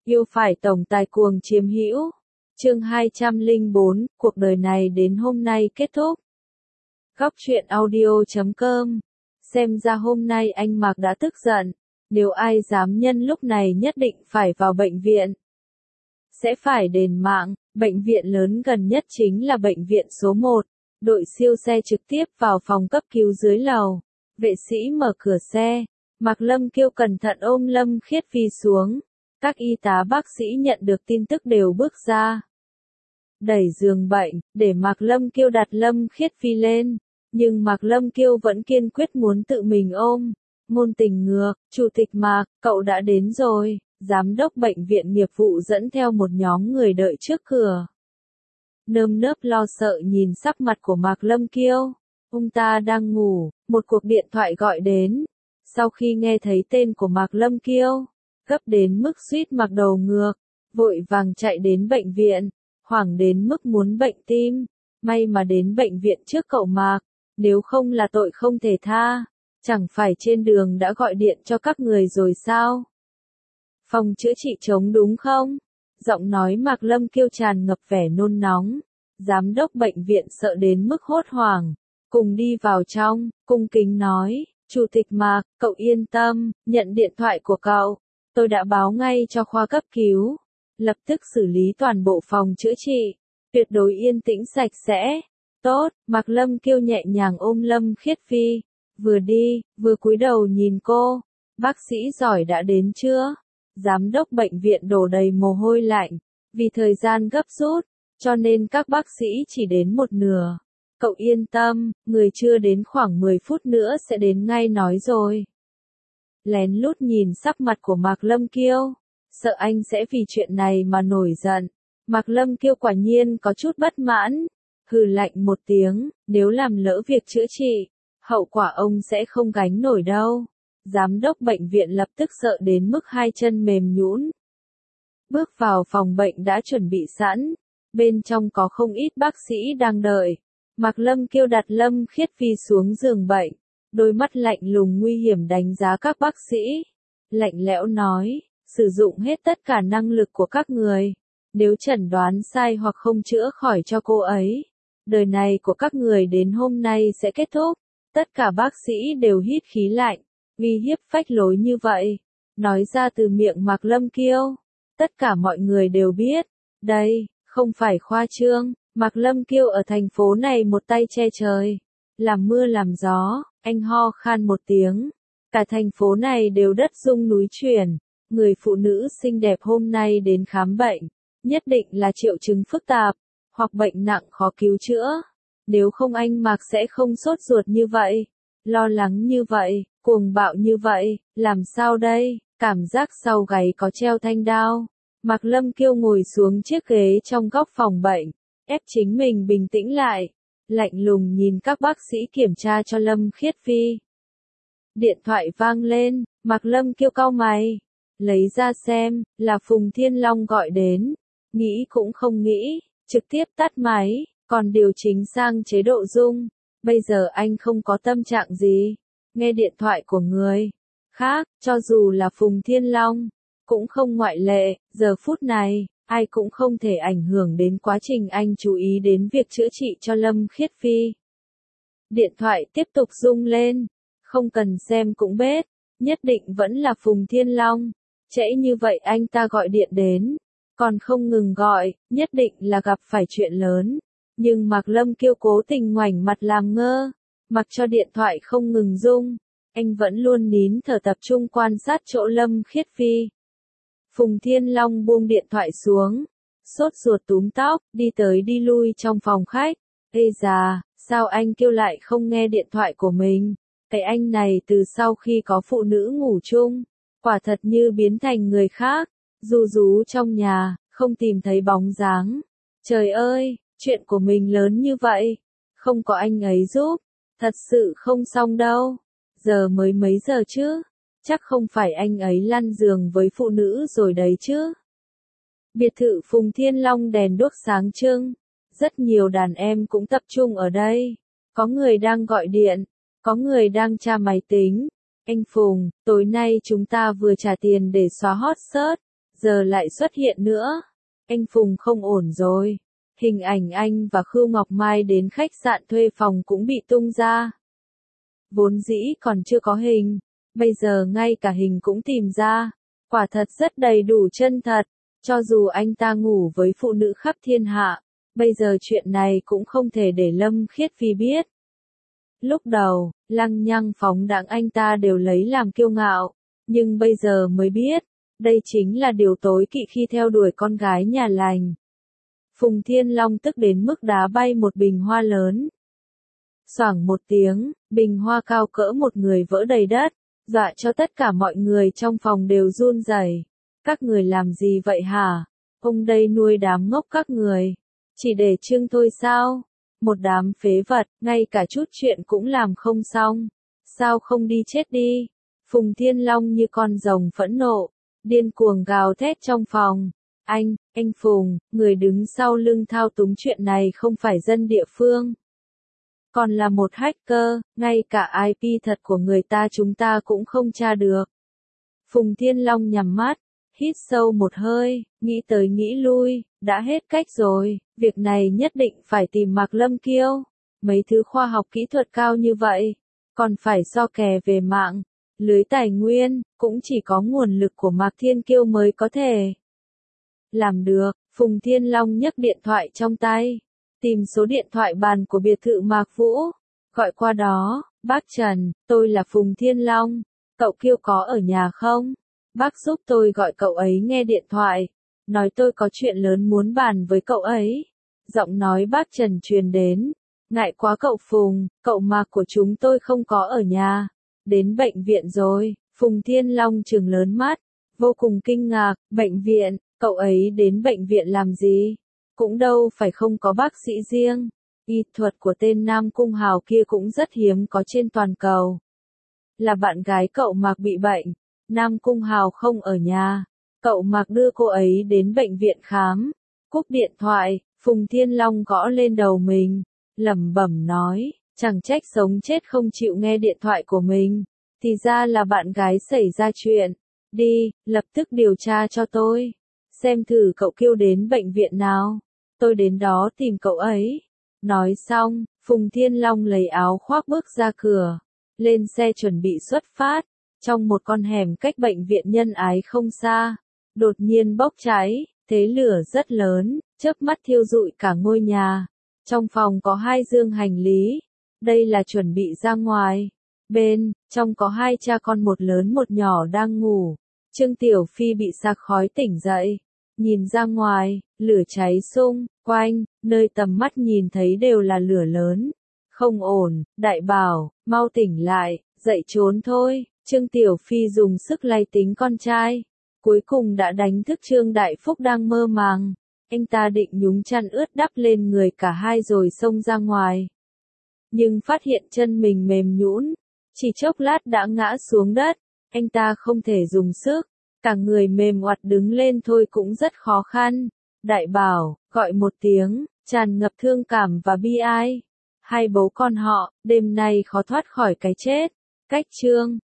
Yêu phải tổng tài cuồng chiếm hữu. Chương 204, cuộc đời này đến hôm nay kết thúc. Góc truyện audio.com. Xem ra hôm nay anh Mạc đã tức giận. Nếu ai dám nhân lúc này nhất định phải vào bệnh viện. Sẽ phải đền mạng. Bệnh viện lớn gần nhất chính là bệnh viện số 1. Đội siêu xe trực tiếp vào phòng cấp cứu dưới lầu. Vệ sĩ mở cửa xe. Mạc Lâm Kiêu cẩn thận ôm Lâm Khiết Phi xuống. Các y tá bác sĩ nhận được tin tức đều bước ra. Đẩy giường bệnh, để Mạc Lâm Kiêu đặt Lâm Khiết Phi lên. Nhưng Mạc Lâm Kiêu vẫn kiên quyết muốn tự mình ôm. Ngôn Tình ngược, Chủ tịch Mạc, cậu đã đến rồi. Giám đốc bệnh viện nghiệp vụ dẫn theo một nhóm người đợi trước cửa. Nơm nớp lo sợ nhìn sắc mặt của Mạc Lâm Kiêu. Ông ta đang ngủ, một cuộc điện thoại gọi đến. Sau khi nghe thấy tên của Mạc Lâm Kiêu, gấp đến mức suýt mặc đầu ngược, vội vàng chạy đến bệnh viện, hoảng đến mức muốn bệnh tim. May mà đến bệnh viện trước cậu Mạc, nếu không là tội không thể tha. Chẳng phải trên đường đã gọi điện cho các người rồi sao? Phòng chữa trị trống đúng không? Giọng nói Mạc Lâm Kiêu tràn ngập vẻ nôn nóng. Giám đốc bệnh viện sợ đến mức hốt hoảng. Cùng đi vào trong, cung kính nói, Chủ tịch Mạc, cậu yên tâm, nhận điện thoại của cậu. Tôi đã báo ngay cho khoa cấp cứu. Lập tức xử lý toàn bộ phòng chữa trị. Tuyệt đối yên tĩnh sạch sẽ. Tốt, Mạc Lâm Kiêu nhẹ nhàng ôm Lâm Khiết Phi. Vừa đi, vừa cúi đầu nhìn cô. Bác sĩ giỏi đã đến chưa? Giám đốc bệnh viện đổ đầy mồ hôi lạnh. Vì thời gian gấp rút, cho nên các bác sĩ chỉ đến một nửa. Cậu yên tâm, người chưa đến khoảng 10 phút nữa sẽ đến ngay nói rồi. Lén lút nhìn sắc mặt của Mạc Lâm Kiêu. Sợ anh sẽ vì chuyện này mà nổi giận. Mạc Lâm Kiêu quả nhiên có chút bất mãn. Hừ lạnh một tiếng, nếu làm lỡ việc chữa trị, hậu quả ông sẽ không gánh nổi đâu. Giám đốc bệnh viện lập tức sợ đến mức hai chân mềm nhũn. Bước vào phòng bệnh đã chuẩn bị sẵn. Bên trong có không ít bác sĩ đang đợi. Mạc Lâm Kiêu đặt Lâm Khiết Phi xuống giường bệnh. Đôi mắt lạnh lùng nguy hiểm đánh giá các bác sĩ. Lạnh lẽo nói, sử dụng hết tất cả năng lực của các người. Nếu chẩn đoán sai hoặc không chữa khỏi cho cô ấy, đời này của các người đến hôm nay sẽ kết thúc. Tất cả bác sĩ đều hít khí lạnh, uy hiếp phách lối như vậy. Nói ra từ miệng Mạc Lâm Kiêu. Tất cả mọi người đều biết. Đây, không phải khoa trương. Mạc Lâm Kiêu ở thành phố này một tay che trời. Làm mưa làm gió, anh ho khan một tiếng. Cả thành phố này đều đất rung núi chuyển. Người phụ nữ xinh đẹp hôm nay đến khám bệnh. Nhất định là triệu chứng phức tạp, hoặc bệnh nặng khó cứu chữa. Nếu không anh Mạc sẽ không sốt ruột như vậy, lo lắng như vậy, cuồng bạo như vậy, làm sao đây? Cảm giác sau gáy có treo thanh đao. Mạc Lâm Kiêu ngồi xuống chiếc ghế trong góc phòng bệnh, ép chính mình bình tĩnh lại, lạnh lùng nhìn các bác sĩ kiểm tra cho Lâm Khiết Phi. Điện thoại vang lên, Mạc Lâm Kiêu cau mày, lấy ra xem, là Phùng Thiên Long gọi đến. Nghĩ cũng không nghĩ, trực tiếp tắt máy, còn điều chỉnh sang chế độ rung. Bây giờ anh không có tâm trạng gì, nghe điện thoại của người khác, cho dù là Phùng Thiên Long, cũng không ngoại lệ. Giờ phút này, ai cũng không thể ảnh hưởng đến quá trình anh chú ý đến việc chữa trị cho Lâm Khiết Phi. Điện thoại tiếp tục rung lên, không cần xem cũng biết, nhất định vẫn là Phùng Thiên Long. Trễ như vậy anh ta gọi điện đến, còn không ngừng gọi, nhất định là gặp phải chuyện lớn. Nhưng Mạc Lâm Kiêu cố tình ngoảnh mặt làm ngơ, mặc cho điện thoại không ngừng rung, anh vẫn luôn nín thở tập trung quan sát chỗ Lâm Khiết Phi. Phùng Thiên Long buông điện thoại xuống, sốt ruột túm tóc, đi tới đi lui trong phòng khách. Ê già, sao anh Kiêu lại không nghe điện thoại của mình? Cái anh này từ sau khi có phụ nữ ngủ chung, quả thật như biến thành người khác. Ru rú trong nhà, không tìm thấy bóng dáng. Trời ơi, chuyện của mình lớn như vậy, không có anh ấy giúp, thật sự không xong đâu. Giờ mới mấy giờ chứ? Chắc không phải anh ấy lăn giường với phụ nữ rồi đấy chứ. Biệt thự Phùng Thiên Long đèn đuốc sáng trưng, rất nhiều đàn em cũng tập trung ở đây. Có người đang gọi điện, có người đang tra máy tính. Anh Phùng, tối nay chúng ta vừa trả tiền để xóa hot search, giờ lại xuất hiện nữa. Anh Phùng không ổn rồi. Hình ảnh anh và Khưu Ngọc Mai đến khách sạn thuê phòng cũng bị tung ra. Vốn dĩ còn chưa có hình, bây giờ ngay cả hình cũng tìm ra. Quả thật rất đầy đủ chân thật, cho dù anh ta ngủ với phụ nữ khắp thiên hạ, bây giờ chuyện này cũng không thể để Lâm Khiết Phi biết. Lúc đầu, lăng nhăng phóng đãng anh ta đều lấy làm kiêu ngạo, nhưng bây giờ mới biết, đây chính là điều tối kỵ khi theo đuổi con gái nhà lành. Phùng Thiên Long tức đến mức đá bay một bình hoa lớn. Xoảng một tiếng, bình hoa cao cỡ một người vỡ đầy đất, dọa cho tất cả mọi người trong phòng đều run rẩy. Các người làm gì vậy hả? Ông đây nuôi đám ngốc các người. Chỉ để trưng thôi sao? Một đám phế vật, ngay cả chút chuyện cũng làm không xong. Sao không đi chết đi? Phùng Thiên Long như con rồng phẫn nộ, điên cuồng gào thét trong phòng. Anh Phùng, người đứng sau lưng thao túng chuyện này không phải dân địa phương. Còn là một hacker, ngay cả IP thật của người ta chúng ta cũng không tra được. Phùng Thiên Long nhắm mắt, hít sâu một hơi, nghĩ tới nghĩ lui, đã hết cách rồi, việc này nhất định phải tìm Mạc Lâm Kiêu. Mấy thứ khoa học kỹ thuật cao như vậy, còn phải so kè về mạng, lưới tài nguyên, cũng chỉ có nguồn lực của Mạc Thiên Kiêu mới có thể làm được. Phùng Thiên Long nhấc điện thoại trong tay, tìm số điện thoại bàn của biệt thự Mạc Vũ, gọi qua đó. Bác Trần, tôi là Phùng Thiên Long, cậu Kiêu có ở nhà không? Bác giúp tôi gọi cậu ấy nghe điện thoại, nói tôi có chuyện lớn muốn bàn với cậu ấy. Giọng nói bác Trần truyền đến, ngại quá cậu Phùng, cậu Mạc của chúng tôi không có ở nhà, đến bệnh viện rồi. Phùng Thiên Long trừng lớn mắt, vô cùng kinh ngạc. Bệnh viện, cậu ấy đến bệnh viện làm gì? Cũng đâu phải không có bác sĩ riêng. Y thuật của tên Nam Cung Hào kia cũng rất hiếm có trên toàn cầu. Là bạn gái cậu Mạc bị bệnh, Nam Cung Hào không ở nhà, cậu Mạc đưa cô ấy đến bệnh viện khám. Cúp điện thoại, Phùng Thiên Long gõ lên đầu mình, lẩm bẩm nói, chẳng trách sống chết không chịu nghe điện thoại của mình, thì ra là bạn gái xảy ra chuyện. Đi, lập tức điều tra cho tôi, xem thử cậu Kiêu đến bệnh viện nào, tôi đến đó tìm cậu ấy. Nói xong, Phùng Thiên Long lấy áo khoác bước ra cửa, lên xe chuẩn bị xuất phát. Trong một con hẻm cách bệnh viện Nhân Ái không xa, đột nhiên bốc cháy, thế lửa rất lớn, chớp mắt thiêu rụi cả ngôi nhà. Trong phòng có 2 dương hành lý, đây là chuẩn bị ra ngoài. Bên trong có 2 cha con, một lớn một nhỏ đang ngủ. Trương Tiểu Phi bị sặc khói tỉnh dậy, nhìn ra ngoài, lửa cháy xung quanh, nơi tầm mắt nhìn thấy đều là lửa lớn. Không ổn, Đại Bảo, mau tỉnh lại, dậy trốn thôi. Trương Tiểu Phi dùng sức lay tính con trai, cuối cùng đã đánh thức Trương Đại Phúc đang mơ màng. Anh ta định nhúng chăn ướt đắp lên người cả hai rồi xông ra ngoài. Nhưng phát hiện chân mình mềm nhũn, chỉ chốc lát đã ngã xuống đất. Anh ta không thể dùng sức, cả người mềm oặt đứng lên thôi cũng rất khó khăn. Đại Bảo, gọi một tiếng, tràn ngập thương cảm và bi ai. Hai bố con họ, đêm nay khó thoát khỏi cái chết. Cách chương